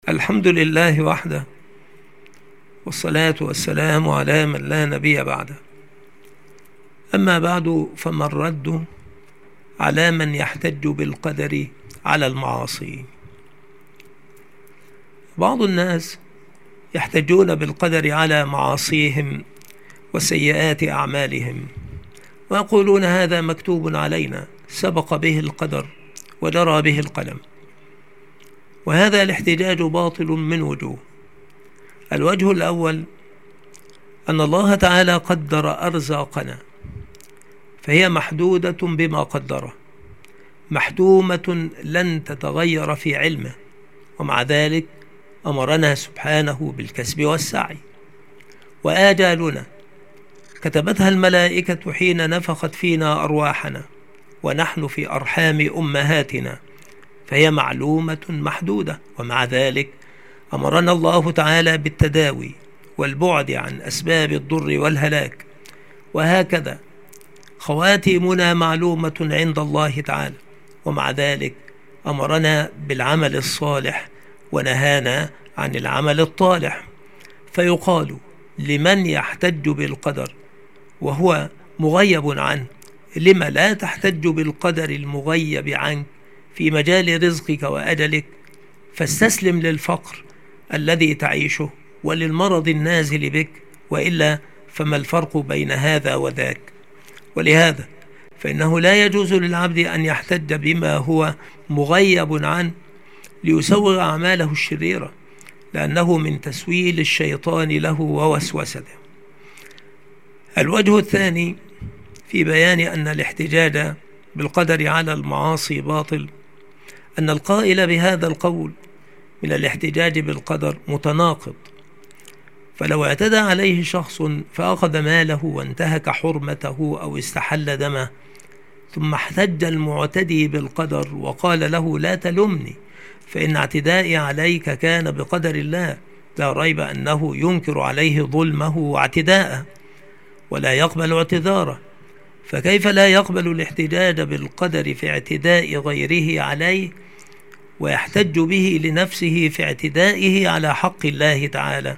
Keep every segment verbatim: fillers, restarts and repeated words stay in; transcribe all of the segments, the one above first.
الحمد لله وحده، والصلاة والسلام على من لا نبي بعده. أما بعد، فما الرد على من يحتج بالقدر على المعاصي؟ بعض الناس يحتجون بالقدر على معاصيهم وسيئات أعمالهم، ويقولون هذا مكتوب علينا، سبق به القدر وجرى به القلم. وهذا الاحتجاج باطل من وجوه. الوجه الأول أن الله تعالى قدر أرزاقنا، فهي محدودة بما قدره، محتومة لن تتغير في علمه، ومع ذلك أمرنا سبحانه بالكسب والسعي. وآجالنا كتبتها الملائكة حين نفخت فينا أرواحنا ونحن في أرحام أمهاتنا، فهي معلومة محدودة، ومع ذلك أمرنا الله تعالى بالتداوي والبعد عن أسباب الضر والهلاك. وهكذا خواتيمنا معلومة عند الله تعالى، ومع ذلك أمرنا بالعمل الصالح ونهانا عن العمل الطالح. فيقال لمن يحتج بالقدر وهو مغيب عنه: لما لا تحتج بالقدر المغيب عنك في مجال رزقك وأجلك؟ فاستسلم للفقر الذي تعيشه وللمرض النازل بك، وإلا فما الفرق بين هذا وذاك؟ ولهذا فإنه لا يجوز للعبد أن يحتج بما هو مغيب عنه ليسوغ أعماله الشريرة، لأنه من تسويل الشيطان له ووسوسته. الوجه الثاني في بيان أن الاحتجاج بالقدر على المعاصي باطل، أن القائل بهذا القول من الاحتجاج بالقدر متناقض. فلو اعتدى عليه شخص فأخذ ماله وانتهك حرمته أو استحل دمه، ثم احتج المعتدي بالقدر وقال له: لا تلمني، فإن اعتدائي عليك كان بقدر الله، لا ريب أنه ينكر عليه ظلمه واعتداءه ولا يقبل اعتذاره. فكيف لا يقبل الاحتجاج بالقدر في اعتداء غيره عليه، ويحتج به لنفسه في اعتدائه على حق الله تعالى؟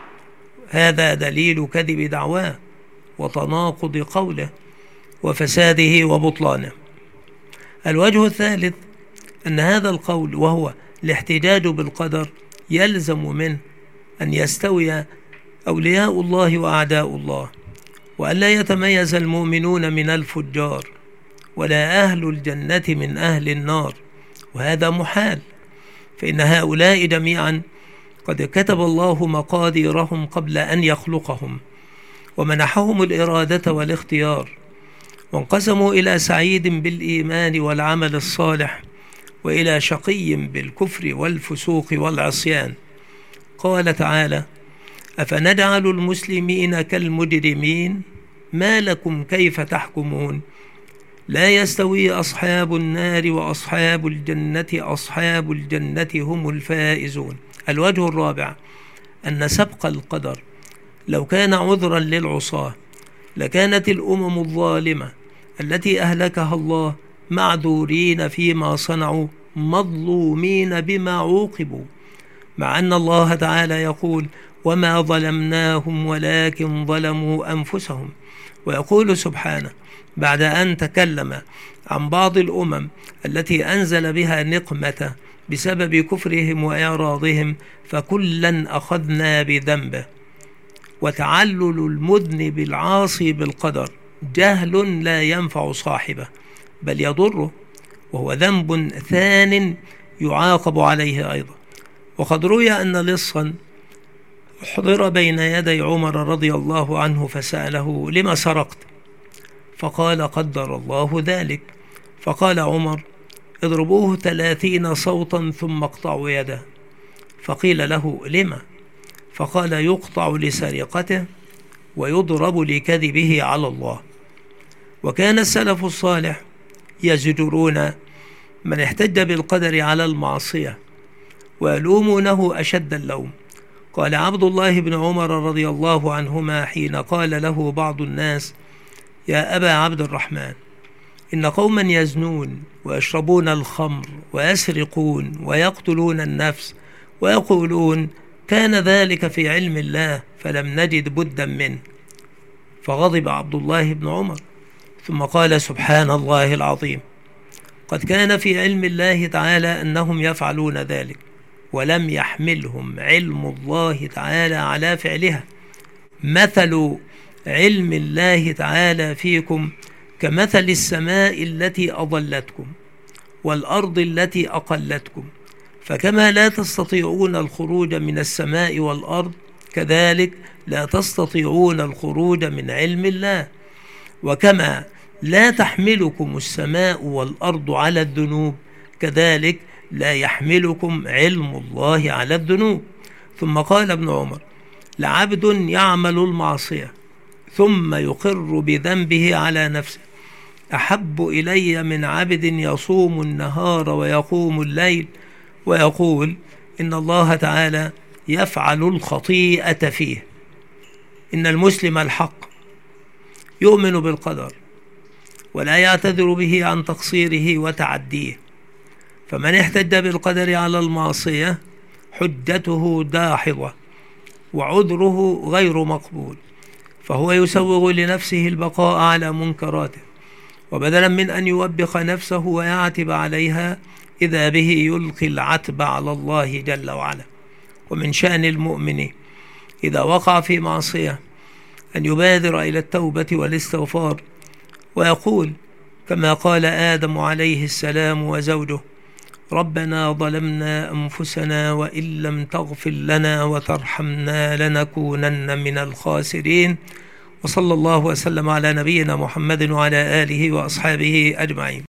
هذا دليل كذب دعواه وتناقض قوله وفساده وبطلانه. الوجه الثالث أن هذا القول وهو الاحتجاج بالقدر يلزم منه أن يستوي أولياء الله وأعداء الله، وأن لا يتميز المؤمنون من الفجار، ولا أهل الجنة من أهل النار، وهذا محال، فإن هؤلاء جميعا قد كتب الله مقاديرهم قبل أن يخلقهم، ومنحهم الإرادة والاختيار، وانقسموا إلى سعيد بالإيمان والعمل الصالح، وإلى شقي بالكفر والفسوق والعصيان. قال تعالى: أفنجعل المسلمين كالمجرمين ما لكم كيف تحكمون لا يستوي أصحاب النار وأصحاب الجنة أصحاب الجنة هم الفائزون. الوجه الرابع أن سبق القدر لو كان عذرا للعصاة لكانت الأمم الظالمة التي أهلكها الله معذورين فيما صنعوا مظلومين بما عوقبوا، مع أن الله تعالى يقول: وما ظلمناهم ولكن ظلموا أنفسهم. ويقول سبحانه بعد أن تكلم عن بعض الأمم التي أنزل بها نقمة بسبب كفرهم وإعراضهم: فكلا أخذنا بذنبه. وتعلل المذنب العاصي بالقدر جهل لا ينفع صاحبه بل يضره، وهو ذنب ثان يعاقب عليه أيضا. وقد روي أن لصا حضر بين يدي عمر رضي الله عنه فسأله: لما سرقت؟ فقال: قدر الله ذلك. فقال عمر: اضربوه ثلاثين صوتا ثم اقطعوا يده. فقيل له: لما؟ فقال: يقطع لسرقته ويضرب لكذبه على الله. وكان السلف الصالح يزجرون من احتج بالقدر على المعصية ويلومونه أشد اللوم. قال عبد الله بن عمر رضي الله عنهما حين قال له بعض الناس: يا أبا عبد الرحمن، إن قوما يزنون ويشربون الخمر ويسرقون ويقتلون النفس ويقولون كان ذلك في علم الله فلم نجد بدا منه. فغضب عبد الله بن عمر ثم قال سبحان الله العظيم، قد كان في علم الله تعالى أنهم يفعلون ذلك ولم يحملهم علم الله تعالى على فعلها. مثل علم الله تعالى فيكم كمثل السماء التي أضلتكم والأرض التي أقلتكم، فكما لا تستطيعون الخروج من السماء والأرض كذلك لا تستطيعون الخروج من علم الله، وكما لا تحملكم السماء والأرض على الذنوب كذلك لا يحملكم علم الله على الذنوب. ثم قال ابن عمر لعبد يعمل المعصية ثم يقر بذنبه على نفسه أحب إلي من عبد يصوم النهار ويقوم الليل ويقول إن الله تعالى يفعل الخطيئة فيه. إن المسلم الحق يؤمن بالقدر ولا يعتذر به عن تقصيره وتعديه، فمن احتج بالقدر على المعصية حجته داحضة وعذره غير مقبول، فهو يسوغ لنفسه البقاء على منكراته، وبدلا من أن يوبخ نفسه ويعتب عليها إذا به يلقي العتب على الله جل وعلا. ومن شأن المؤمن إذا وقع في معصية أن يبادر إلى التوبة والاستغفار ويقول كما قال آدم عليه السلام وزوجه ربنا ظلمنا أنفسنا وإن لم تغفر لنا وترحمنا لنكونن من الخاسرين. وصلى الله وسلم على نبينا محمد وعلى آله وأصحابه أجمعين.